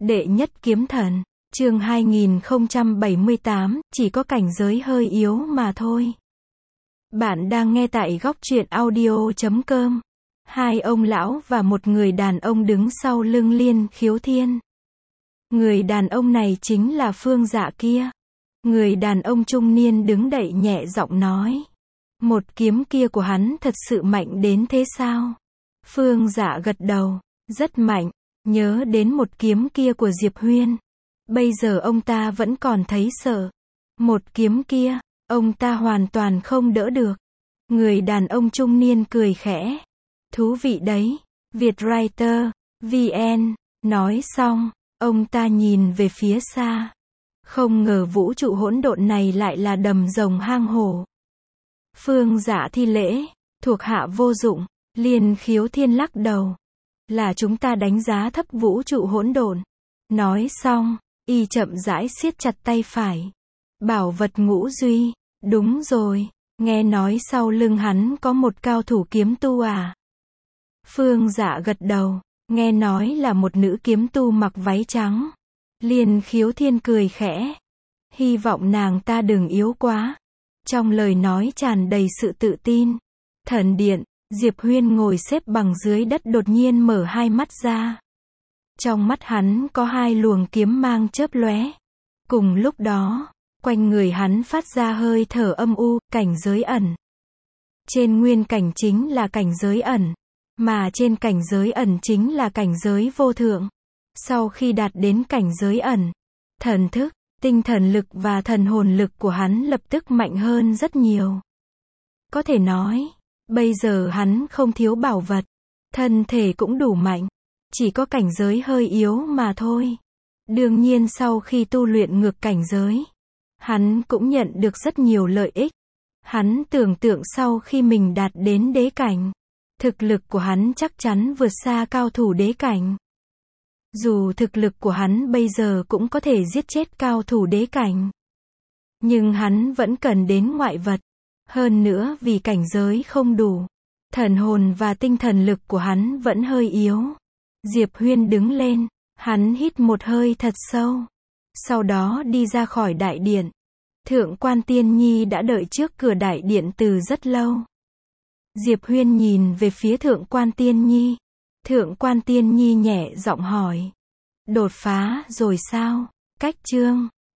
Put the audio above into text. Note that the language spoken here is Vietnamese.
Đệ nhất kiếm thần, chương 2078, chỉ có cảnh giới hơi yếu mà thôi. Bạn đang nghe tại góc truyện audio.com. Hai ông lão và một người đàn ông đứng sau lưng Liên Khiếu Thiên. Người đàn ông này chính là Phương Dạ kia. Người đàn ông trung niên đứng đậy nhẹ giọng nói. Một kiếm kia của hắn thật sự mạnh đến thế sao? Phương Dạ gật đầu. Rất mạnh. Nhớ đến một kiếm kia của Diệp Huyên. Bây giờ ông ta vẫn còn thấy sợ. Một kiếm kia, ông ta hoàn toàn không đỡ được. Người đàn ông trung niên cười khẽ. Thú vị đấy. Vietwriter, VN. Nói xong, ông ta nhìn về phía xa. Không ngờ vũ trụ hỗn độn này lại là đầm rồng hang hổ. Phương Dạ thi lễ, thuộc hạ vô dụng. Liên Khiếu Thiên lắc đầu. Là chúng ta đánh giá thấp vũ trụ hỗn độn. Nói xong, y chậm rãi siết chặt tay phải. Bảo vật ngũ duy. Đúng rồi, nghe nói sau lưng hắn có một cao thủ kiếm tu à? Phương Dạ gật đầu, nghe nói là một nữ kiếm tu mặc váy trắng. Liên Khiếu Thiên cười khẽ. Hy vọng nàng ta đừng yếu quá. Trong lời nói tràn đầy sự tự tin. Thần điện, Diệp Huyên ngồi xếp bằng dưới đất đột nhiên mở hai mắt ra. Trong mắt hắn có hai luồng kiếm mang chớp lóe. Cùng lúc đó, quanh người hắn phát ra hơi thở âm u, cảnh giới ẩn. Trên nguyên cảnh chính là cảnh giới ẩn, mà trên cảnh giới ẩn chính là cảnh giới vô thượng. Sau khi đạt đến cảnh giới ẩn, thần thức, tinh thần lực và thần hồn lực của hắn lập tức mạnh hơn rất nhiều. Có thể nói, bây giờ hắn không thiếu bảo vật, thân thể cũng đủ mạnh, chỉ có cảnh giới hơi yếu mà thôi. Đương nhiên sau khi tu luyện ngược cảnh giới, hắn cũng nhận được rất nhiều lợi ích. Hắn tưởng tượng sau khi mình đạt đến đế cảnh, thực lực của hắn chắc chắn vượt xa cao thủ đế cảnh. Dù thực lực của hắn bây giờ cũng có thể giết chết cao thủ đế cảnh, nhưng hắn vẫn cần đến ngoại vật. Hơn nữa vì cảnh giới không đủ, thần hồn và tinh thần lực của hắn vẫn hơi yếu. Diệp Huyên đứng lên, hắn hít một hơi thật sâu. Sau đó đi ra khỏi đại điện. Thượng quan Tiên Nhi đã đợi trước cửa đại điện từ rất lâu. Diệp Huyên nhìn về phía Thượng quan Tiên Nhi. Thượng quan Tiên Nhi nhẹ giọng hỏi. Đột phá rồi sao? Cách chương